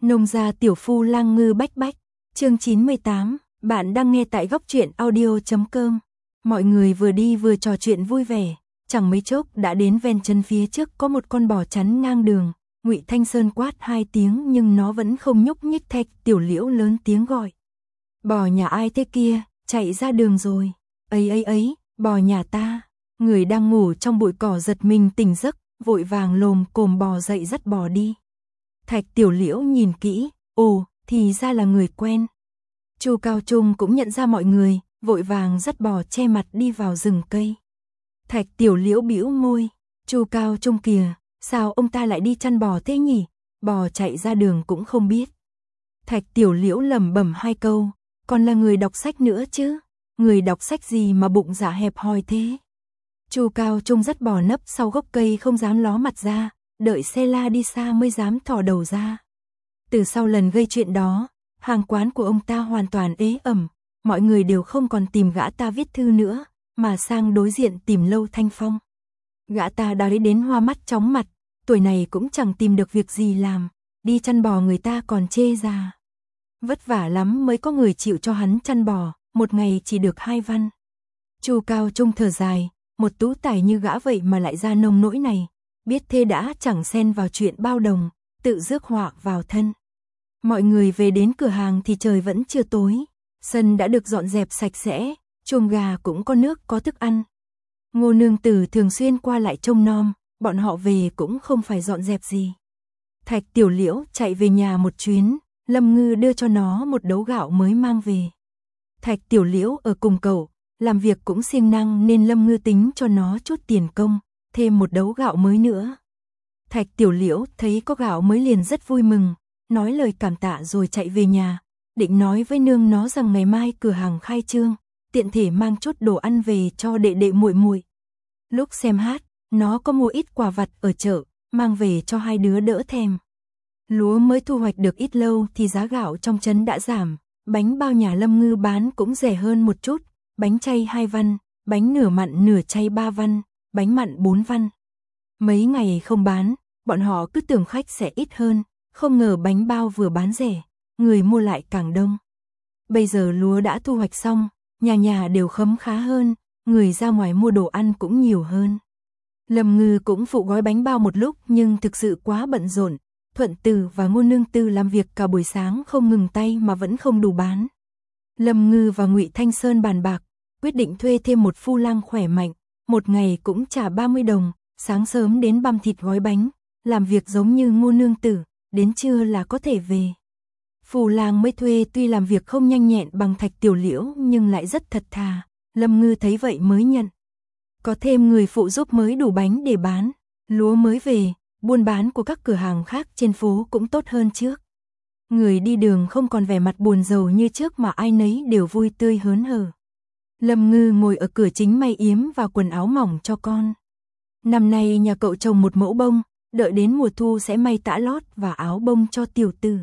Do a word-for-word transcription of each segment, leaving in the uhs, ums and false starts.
Nông gia tiểu phu lang ngư bách bách, chương chín mươi tám, bạn đang nghe tại góc truyện audio chấm com. Mọi người vừa đi vừa trò chuyện vui vẻ, chẳng mấy chốc đã đến ven chân phía trước có một con bò chắn ngang đường. Ngụy Thanh Sơn quát hai tiếng nhưng nó vẫn không nhúc nhích. Thạch Tiểu Liễu lớn tiếng gọi: "Bò nhà ai thế kia, chạy ra đường rồi." "Ấy ấy ấy, bò nhà ta." Người đang ngủ trong bụi cỏ giật mình tỉnh giấc, vội vàng lồm cồm bò dậy dắt bò đi. Thạch Tiểu Liễu nhìn kỹ, ồ, thì ra là người quen. Chu Cao Trung cũng nhận ra mọi người, vội vàng dắt bò che mặt đi vào rừng cây. Thạch Tiểu Liễu bĩu môi, Chu Cao Trung kìa, sao ông ta lại đi chăn bò thế nhỉ? Bò chạy ra đường cũng không biết. Thạch Tiểu Liễu lẩm bẩm hai câu, còn là người đọc sách nữa chứ, người đọc sách gì mà bụng dạ hẹp hòi thế? Chu Cao Trung dắt bò nấp sau gốc cây không dám ló mặt ra, đợi xe la đi xa mới dám thò đầu ra. Từ sau lần gây chuyện đó, hàng quán của ông ta hoàn toàn ế ẩm, mọi người đều không còn tìm gã ta viết thư nữa, mà sang đối diện tìm Lâu Thanh Phong. Gã ta đói đến hoa mắt chóng mặt, tuổi này cũng chẳng tìm được việc gì làm, đi chăn bò người ta còn chê già. Vất vả lắm mới có người chịu cho hắn chăn bò, một ngày chỉ được hai văn. Chu Cao Trung thở dài, một tú tài như gã vậy mà lại ra nông nỗi này, biết thế đã chẳng xen vào chuyện bao đồng, tự rước họa vào thân. Mọi người về đến cửa hàng thì trời vẫn chưa tối, sân đã được dọn dẹp sạch sẽ, chuồng gà cũng có nước có thức ăn. Ngô nương tử thường xuyên qua lại trông nom, bọn họ về cũng không phải dọn dẹp gì. Thạch Tiểu Liễu chạy về nhà một chuyến, Lâm Ngư đưa cho nó một đấu gạo mới mang về. Thạch Tiểu Liễu ở cùng cậu, làm việc cũng siêng năng nên Lâm Ngư tính cho nó chút tiền công, thêm một đấu gạo mới nữa. Thạch Tiểu Liễu thấy có gạo mới liền rất vui mừng, nói lời cảm tạ rồi chạy về nhà, định nói với nương nó rằng ngày mai cửa hàng khai trương, tiện thể mang chút đồ ăn về cho đệ đệ muội muội. Lúc xem hát, nó có mua ít quà vặt ở chợ, mang về cho hai đứa đỡ thèm. Lúa mới thu hoạch được ít lâu thì giá gạo trong trấn đã giảm, bánh bao nhà Lâm Ngư bán cũng rẻ hơn một chút, bánh chay hai văn, bánh nửa mặn nửa chay ba văn, bánh mặn bốn văn. Mấy ngày không bán, bọn họ cứ tưởng khách sẽ ít hơn, không ngờ bánh bao vừa bán rẻ, người mua lại càng đông. Bây giờ lúa đã thu hoạch xong, nhà nhà đều khấm khá hơn, người ra ngoài mua đồ ăn cũng nhiều hơn. Lâm Ngư cũng phụ gói bánh bao một lúc nhưng thực sự quá bận rộn, Thuận Tử và Ngô Nương Tư làm việc cả buổi sáng không ngừng tay mà vẫn không đủ bán. Lâm Ngư và Ngụy Thanh Sơn bàn bạc, quyết định thuê thêm một phu lang khỏe mạnh, một ngày cũng trả ba mươi đồng, sáng sớm đến băm thịt gói bánh, làm việc giống như Ngô Nương Tử, đến trưa là có thể về. Phu lang mới thuê tuy làm việc không nhanh nhẹn bằng Thạch Tiểu Liễu nhưng lại rất thật thà, Lâm Ngư thấy vậy mới nhận. Có thêm người phụ giúp mới đủ bánh để bán, lúa mới về, buôn bán của các cửa hàng khác trên phố cũng tốt hơn trước. Người đi đường không còn vẻ mặt buồn rầu như trước mà ai nấy đều vui tươi hớn hở. Lâm Ngư ngồi ở cửa chính may yếm và quần áo mỏng cho con. Năm nay nhà cậu trồng một mẫu bông, đợi đến mùa thu sẽ may tã lót và áo bông cho tiểu tử.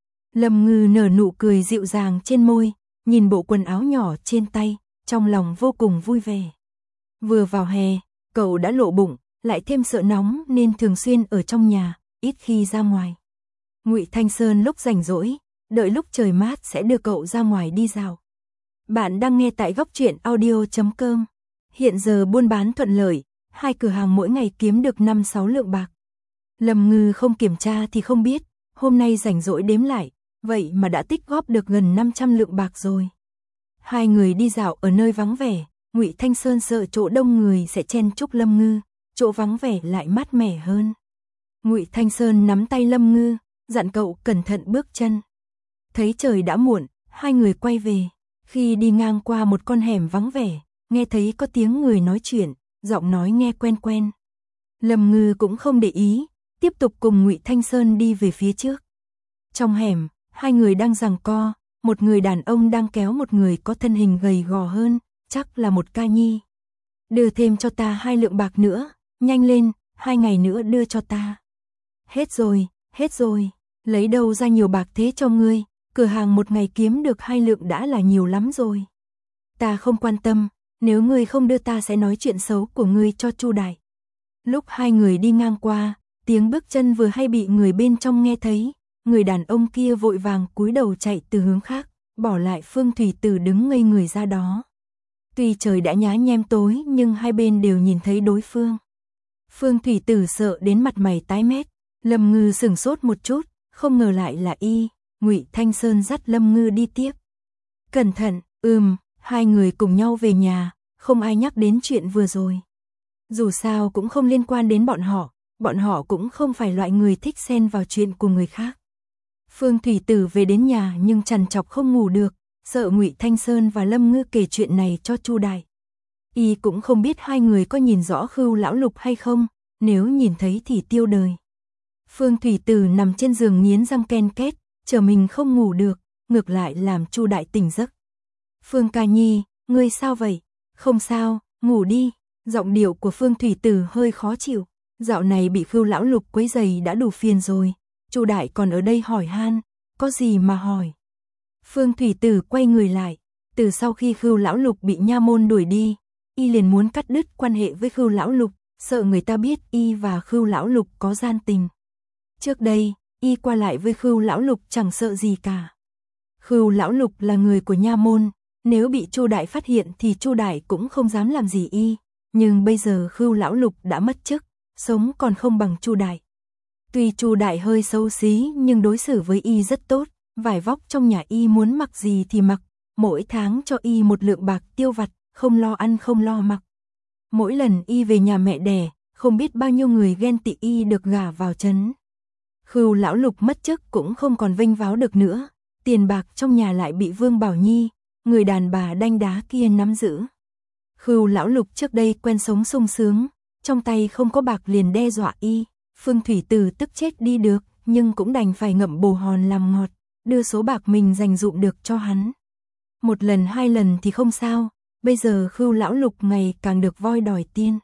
Lâm Ngư nở nụ cười dịu dàng trên môi, nhìn bộ quần áo nhỏ trên tay, trong lòng vô cùng vui vẻ. Vừa vào hè, cậu đã lộ bụng, lại thêm sợ nóng nên thường xuyên ở trong nhà, ít khi ra ngoài. Ngụy Thanh Sơn lúc rảnh rỗi, đợi lúc trời mát sẽ đưa cậu ra ngoài đi dạo. Bạn đang nghe tại góc truyện audio chấm com. Hiện giờ buôn bán thuận lợi, hai cửa hàng mỗi ngày kiếm được năm sáu lượng bạc. Lâm Ngư không kiểm tra thì không biết, hôm nay rảnh rỗi đếm lại, vậy mà đã tích góp được gần năm trăm lượng bạc rồi. Hai người đi dạo ở nơi vắng vẻ, Ngụy Thanh Sơn sợ chỗ đông người sẽ chen chúc Lâm Ngư, chỗ vắng vẻ lại mát mẻ hơn. Ngụy Thanh Sơn nắm tay Lâm Ngư, dặn cậu cẩn thận bước chân. Thấy trời đã muộn, hai người quay về. Khi đi ngang qua một con hẻm vắng vẻ, nghe thấy có tiếng người nói chuyện, giọng nói nghe quen quen. Lâm Ngư cũng không để ý, tiếp tục cùng Ngụy Thanh Sơn đi về phía trước. Trong hẻm, hai người đang giằng co, một người đàn ông đang kéo một người có thân hình gầy gò hơn, chắc là một ca nhi. Đưa thêm cho ta hai lượng bạc nữa, nhanh lên, hai ngày nữa đưa cho ta. Hết rồi, hết rồi, lấy đâu ra nhiều bạc thế cho ngươi, cửa hàng một ngày kiếm được hai lượng đã là nhiều lắm rồi. Ta không quan tâm, nếu ngươi không đưa ta sẽ nói chuyện xấu của ngươi cho Chu đại. Lúc hai người đi ngang qua, tiếng bước chân vừa hay bị người bên trong nghe thấy, người đàn ông kia vội vàng cúi đầu chạy từ hướng khác, bỏ lại Phương Thủy Tử đứng ngây người ra đó. Tuy trời đã nhá nhem tối nhưng hai bên đều nhìn thấy đối phương. Phương Thủy Tử sợ đến mặt mày tái mét, Lâm Ngư sửng sốt một chút, không ngờ lại là y. Ngụy Thanh Sơn dắt Lâm Ngư đi tiếp. Cẩn thận, ừm, hai người cùng nhau về nhà, không ai nhắc đến chuyện vừa rồi. Dù sao cũng không liên quan đến bọn họ, bọn họ cũng không phải loại người thích xen vào chuyện của người khác. Phương Thủy Tử về đến nhà nhưng trằn trọc không ngủ được, sợ Ngụy Thanh Sơn và Lâm Ngư kể chuyện này cho Chu Đại. Y cũng không biết hai người có nhìn rõ Khưu Lão Lục hay không, nếu nhìn thấy thì tiêu đời. Phương Thủy Tử nằm trên giường nghiến răng ken két, chờ mình không ngủ được, ngược lại làm Chu Đại tỉnh giấc. Phương ca nhi, ngươi sao vậy? Không sao, ngủ đi. Giọng điệu của Phương Thủy Tử hơi khó chịu. Dạo này bị Khưu Lão Lục quấy rầy đã đủ phiền rồi. Chu Đại còn ở đây hỏi han, có gì mà hỏi? Phương Thủy Tử quay người lại. Từ sau khi Khưu Lão Lục bị nha môn đuổi đi, y liền muốn cắt đứt quan hệ với Khưu Lão Lục, sợ người ta biết y và Khưu Lão Lục có gian tình. Trước đây, y qua lại với Khưu Lão Lục chẳng sợ gì cả. Khưu Lão Lục là người của nha môn, nếu bị Chu Đại phát hiện thì Chu Đại cũng không dám làm gì y, nhưng bây giờ Khưu Lão Lục đã mất chức, sống còn không bằng Chu Đại. Tuy Chu Đại hơi xấu xí nhưng đối xử với y rất tốt, vải vóc trong nhà y muốn mặc gì thì mặc, mỗi tháng cho y một lượng bạc tiêu vặt, không lo ăn không lo mặc. Mỗi lần y về nhà mẹ đẻ, không biết bao nhiêu người ghen tị y được gả vào trấn. Khưu Lão Lục mất chức cũng không còn vênh váo được nữa, tiền bạc trong nhà lại bị Vương Bảo Nhi, người đàn bà đanh đá kia nắm giữ. Khưu Lão Lục trước đây quen sống sung sướng, trong tay không có bạc liền đe dọa y, Phương Thủy Tử tức chết đi được, nhưng cũng đành phải ngậm bồ hòn làm ngọt, đưa số bạc mình dành dụm được cho hắn. Một lần hai lần thì không sao, bây giờ Khưu Lão Lục ngày càng được voi đòi tiên.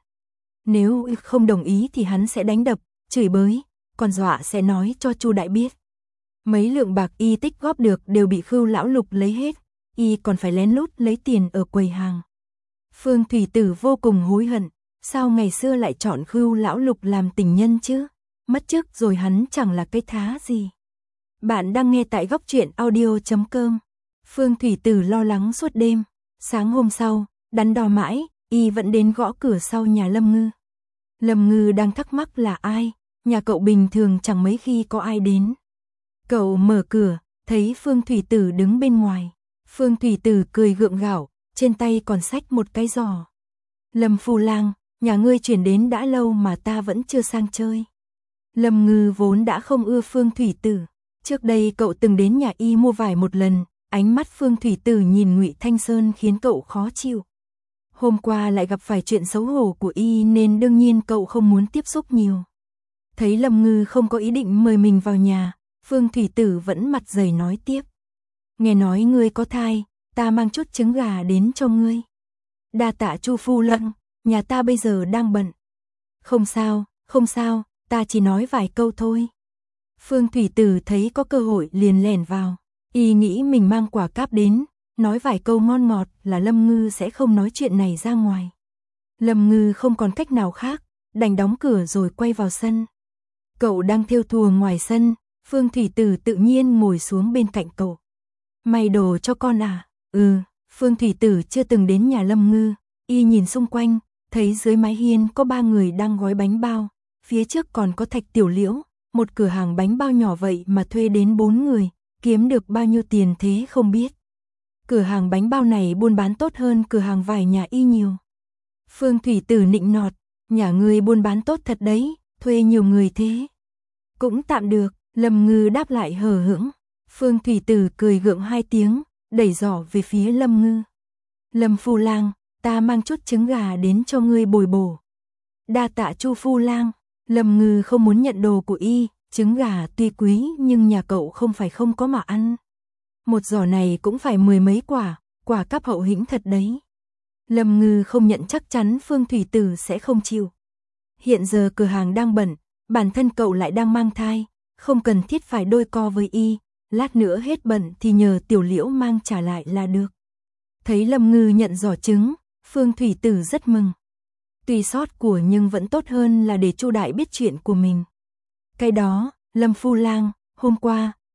Nếu không đồng ý thì hắn sẽ đánh đập, chửi bới, còn dọa sẽ nói cho Chu Đại biết. Mấy lượng bạc y tích góp được đều bị Khưu Lão Lục lấy hết, y còn phải lén lút lấy tiền ở quầy hàng. Phương Thủy Tử vô cùng hối hận, sao ngày xưa lại chọn Khưu Lão Lục làm tình nhân chứ? Mất chức rồi hắn chẳng là cái thá gì. Bạn đang nghe tại góc truyện audio chấm com. Phương Thủy Tử lo lắng suốt đêm. Sáng hôm sau, đắn đo mãi, y vẫn đến gõ cửa sau nhà Lâm Ngư. Lâm Ngư đang thắc mắc là ai, nhà cậu bình thường chẳng mấy khi có ai đến. Cậu mở cửa, thấy Phương Thủy Tử đứng bên ngoài. Phương Thủy Tử cười gượng gạo, trên tay còn xách một cái giỏ. Lâm Phu Lang, nhà ngươi chuyển đến đã lâu mà ta vẫn chưa sang chơi. Lâm Ngư vốn đã không ưa Phương Thủy Tử. Trước đây cậu từng đến nhà y mua vải một lần, ánh mắt Phương Thủy Tử nhìn Ngụy Thanh Sơn khiến cậu khó chịu. Hôm qua lại gặp phải chuyện xấu hổ của y nên đương nhiên cậu không muốn tiếp xúc nhiều. Thấy Lâm Ngư không có ý định mời mình vào nhà, Phương Thủy Tử vẫn mặt dày nói tiếp. Nghe nói ngươi có thai, ta mang chút trứng gà đến cho ngươi. Đa tạ Chu Phu Lân, nhà ta bây giờ đang bận. Không sao, không sao, ta chỉ nói vài câu thôi. Phương Thủy Tử thấy có cơ hội liền lẻn vào. Y nghĩ mình mang quả cáp đến, nói vài câu ngon ngọt là Lâm Ngư sẽ không nói chuyện này ra ngoài. Lâm Ngư không còn cách nào khác, đành đóng cửa rồi quay vào sân. Cậu đang thêu thùa ngoài sân, Phương Thủy Tử tự nhiên ngồi xuống bên cạnh cậu. May đồ cho con à? Ừ, Phương Thủy Tử chưa từng đến nhà Lâm Ngư, y nhìn xung quanh, thấy dưới mái hiên có ba người đang gói bánh bao, phía trước còn có Thạch Tiểu Liễu, một cửa hàng bánh bao nhỏ vậy mà thuê đến bốn người, kiếm được bao nhiêu tiền thế không biết. Cửa hàng bánh bao này buôn bán tốt hơn cửa hàng vải nhà y nhiều. Phương Thủy Tử nịnh nọt, nhà ngươi buôn bán tốt thật đấy, thuê nhiều người thế. Cũng tạm được, Lâm Ngư đáp lại hờ hững. Phương Thủy Tử cười gượng hai tiếng, đẩy giỏ về phía Lâm Ngư. Lâm Phu Lang, ta mang chút trứng gà đến cho ngươi bồi bổ. Đa tạ Chu Phu Lang. Lâm Ngư không muốn nhận đồ của y, trứng gà tuy quý nhưng nhà cậu không phải không có mà ăn. Một giỏ này cũng phải mười mấy quả, quả cáp hậu hĩnh thật đấy. Lâm Ngư không nhận chắc chắn Phương Thủy Tử sẽ không chịu. Hiện giờ cửa hàng đang bận, bản thân cậu lại đang mang thai, không cần thiết phải đôi co với y, lát nữa hết bận thì nhờ Tiểu Liễu mang trả lại là được. Thấy Lâm Ngư nhận giỏ trứng, Phương Thủy Tử rất mừng. Tuy sót của nhưng vẫn tốt hơn là để Chu Đại biết chuyện của mình. Cái đó, Lâm Phu Lang, hôm qua,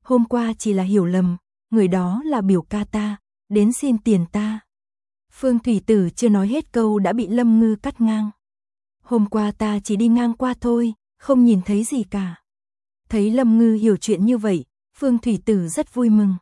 hôm qua chỉ là hiểu lầm, người đó là biểu ca ta, đến xin tiền ta. Phương Thủy Tử chưa nói hết câu đã bị Lâm Ngư cắt ngang. Hôm qua ta chỉ đi ngang qua thôi, không nhìn thấy gì cả. Thấy Lâm Ngư hiểu chuyện như vậy, Phương Thủy Tử rất vui mừng.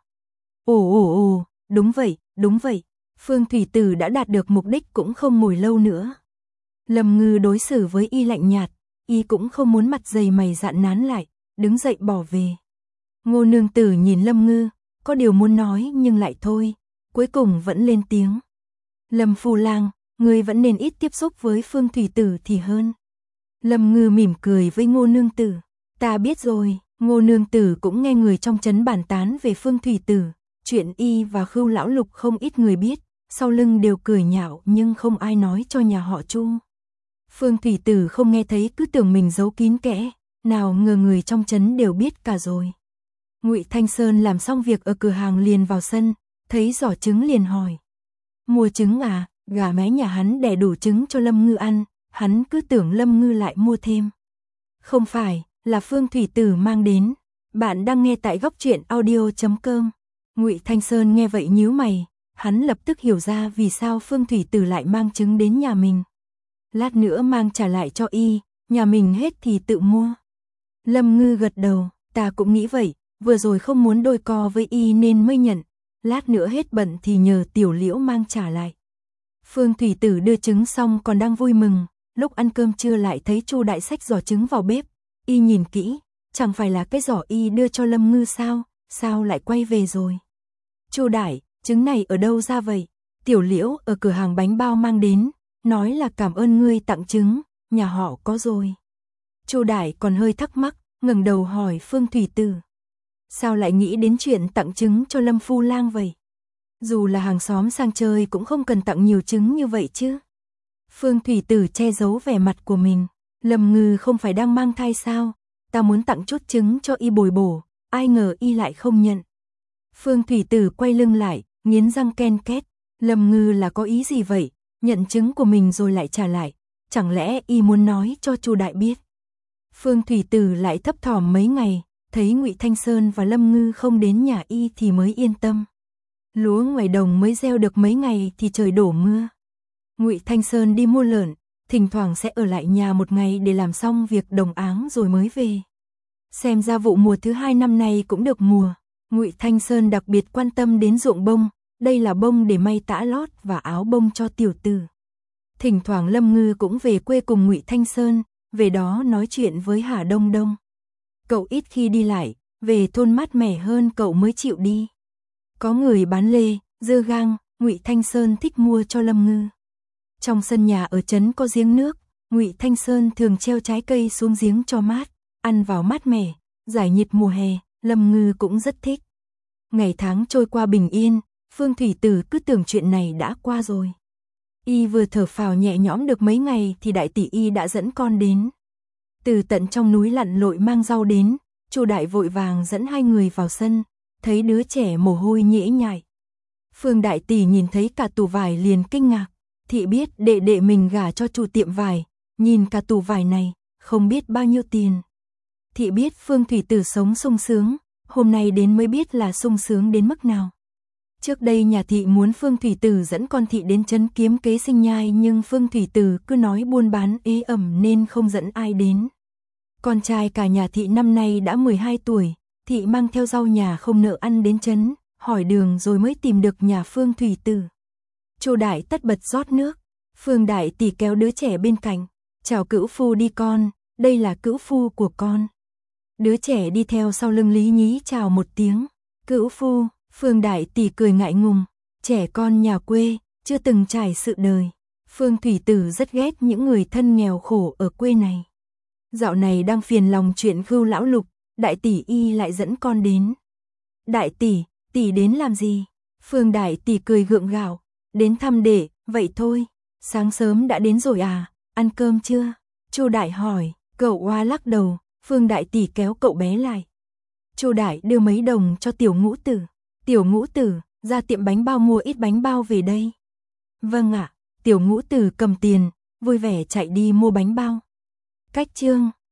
Ồ ồ ồ, đúng vậy, đúng vậy. Phương Thủy Tử đã đạt được mục đích cũng không ngồi lâu nữa. Lâm Ngư đối xử với y lạnh nhạt, y cũng không muốn mặt dày mày dạn nán lại, đứng dậy bỏ về. Ngô nương tử nhìn Lâm Ngư, có điều muốn nói nhưng lại thôi, cuối cùng vẫn lên tiếng. Lâm phu lang, ngươi vẫn nên ít tiếp xúc với Phương Thủy Tử thì hơn. Lâm Ngư mỉm cười với Ngô nương tử. Ta biết rồi, Ngô nương tử cũng nghe người trong trấn bàn tán về Phương Thủy Tử. Chuyện y và Khưu lão lục không ít người biết, sau lưng đều cười nhạo nhưng không ai nói cho nhà họ Chu. Phương Thủy Tử không nghe thấy cứ tưởng mình giấu kín kẽ, nào ngờ người trong trấn đều biết cả rồi. Ngụy Thanh Sơn làm xong việc ở cửa hàng liền vào sân, thấy giỏ trứng liền hỏi. Mua trứng à, gà mái nhà hắn đẻ đủ trứng cho Lâm Ngư ăn, hắn cứ tưởng Lâm Ngư lại mua thêm. Không phải, là Phương Thủy Tử mang đến. Bạn đang nghe tại góc truyện audio chấm com. Ngụy Thanh Sơn nghe vậy nhíu mày, hắn lập tức hiểu ra vì sao Phương Thủy Tử lại mang trứng đến nhà mình. Lát nữa mang trả lại cho y, nhà mình hết thì tự mua. Lâm Ngư gật đầu, ta cũng nghĩ vậy, vừa rồi không muốn đôi co với y nên mới nhận, lát nữa hết bận thì nhờ Tiểu Liễu mang trả lại. Phương Thủy Tử đưa trứng xong còn đang vui mừng, lúc ăn cơm trưa lại thấy Chu Đại xách giỏ trứng vào bếp, y nhìn kỹ, chẳng phải là cái giỏ y đưa cho Lâm Ngư sao, sao lại quay về rồi. Chu Đại, trứng này ở đâu ra vậy? Tiểu Liễu ở cửa hàng bánh bao mang đến, nói là cảm ơn ngươi tặng trứng, nhà họ có rồi. Chu Đại còn hơi thắc mắc, ngẩng đầu hỏi Phương Thủy Tử. Sao lại nghĩ đến chuyện tặng trứng cho Lâm phu lang vậy? Dù là hàng xóm sang chơi cũng không cần tặng nhiều trứng như vậy chứ. Phương Thủy Tử che giấu vẻ mặt của mình. Lâm Ngư không phải đang mang thai sao? Ta muốn tặng chút trứng cho y bồi bổ, ai ngờ y lại không nhận. Phương Thủy Tử quay lưng lại, nghiến răng ken két. Lâm Ngư là có ý gì vậy? Nhận trứng của mình rồi lại trả lại. Chẳng lẽ y muốn nói cho Chu Đại biết? Phương Thủy Tử lại thấp thỏm mấy ngày, thấy Ngụy Thanh Sơn và Lâm Ngư không đến nhà y thì mới yên tâm. Lúa ngoài đồng mới gieo được mấy ngày thì trời đổ mưa. Ngụy Thanh Sơn đi mua lợn, thỉnh thoảng sẽ ở lại nhà một ngày để làm xong việc đồng áng rồi mới về. Xem ra vụ mùa thứ hai năm nay cũng được mùa. Ngụy Thanh Sơn đặc biệt quan tâm đến ruộng bông, đây là bông để may tã lót và áo bông cho tiểu tử. Thỉnh thoảng Lâm Ngư cũng về quê cùng Ngụy Thanh Sơn, về đó nói chuyện với Hà Đông Đông. Cậu ít khi đi lại, về thôn mát mẻ hơn cậu mới chịu đi. Có người bán lê, dưa gang, Ngụy Thanh Sơn thích mua cho Lâm Ngư. Trong sân nhà ở trấn có giếng nước, Ngụy Thanh Sơn thường treo trái cây xuống giếng cho mát, ăn vào mát mẻ, giải nhiệt mùa hè, Lâm Ngư cũng rất thích. Ngày tháng trôi qua bình yên, Phương Thủy Tử cứ tưởng chuyện này đã qua rồi. Y vừa thở phào nhẹ nhõm được mấy ngày thì đại tỷ y đã dẫn con đến. Từ tận trong núi lặn lội mang rau đến, Chu Đại vội vàng dẫn hai người vào sân, thấy đứa trẻ mồ hôi nhễ nhại. Phương đại tỷ nhìn thấy cả tủ vải liền kinh ngạc, thị biết đệ đệ mình gả cho chủ tiệm vải, nhìn cả tủ vải này, không biết bao nhiêu tiền. Thị biết Phương Thủy Tử sống sung sướng, hôm nay đến mới biết là sung sướng đến mức nào. Trước đây nhà thị muốn Phương Thủy Tử dẫn con thị đến trấn kiếm kế sinh nhai nhưng Phương Thủy Tử cứ nói buôn bán ế ẩm nên không dẫn ai đến. Con trai cả nhà thị năm nay đã mười hai tuổi, thị mang theo rau nhà không nợ ăn đến trấn, hỏi đường rồi mới tìm được nhà Phương Thủy Tử. Chu Đại tất bật rót nước, Phương đại tỷ kéo đứa trẻ bên cạnh, chào cữu phu đi con, đây là cữu phu của con. Đứa trẻ đi theo sau lưng Lý Nhí chào một tiếng, cữu phu. Phương đại tỷ cười ngại ngùng, trẻ con nhà quê, chưa từng trải sự đời. Phương Thủy Tử rất ghét những người thân nghèo khổ ở quê này. Dạo này đang phiền lòng chuyện Khưu lão lục, đại tỷ y lại dẫn con đến. Đại tỷ, tỷ đến làm gì? Phương đại tỷ cười gượng gạo, đến thăm đệ, vậy thôi. Sáng sớm đã đến rồi à, ăn cơm chưa? Chu Đại hỏi, cậu oa lắc đầu, Phương đại tỷ kéo cậu bé lại. Chu Đại đưa mấy đồng cho Tiểu Ngũ Tử. Tiểu Ngũ Tử, ra tiệm bánh bao mua ít bánh bao về đây. Vâng ạ, Tiểu Ngũ Tử cầm tiền, vui vẻ chạy đi mua bánh bao. Cách chương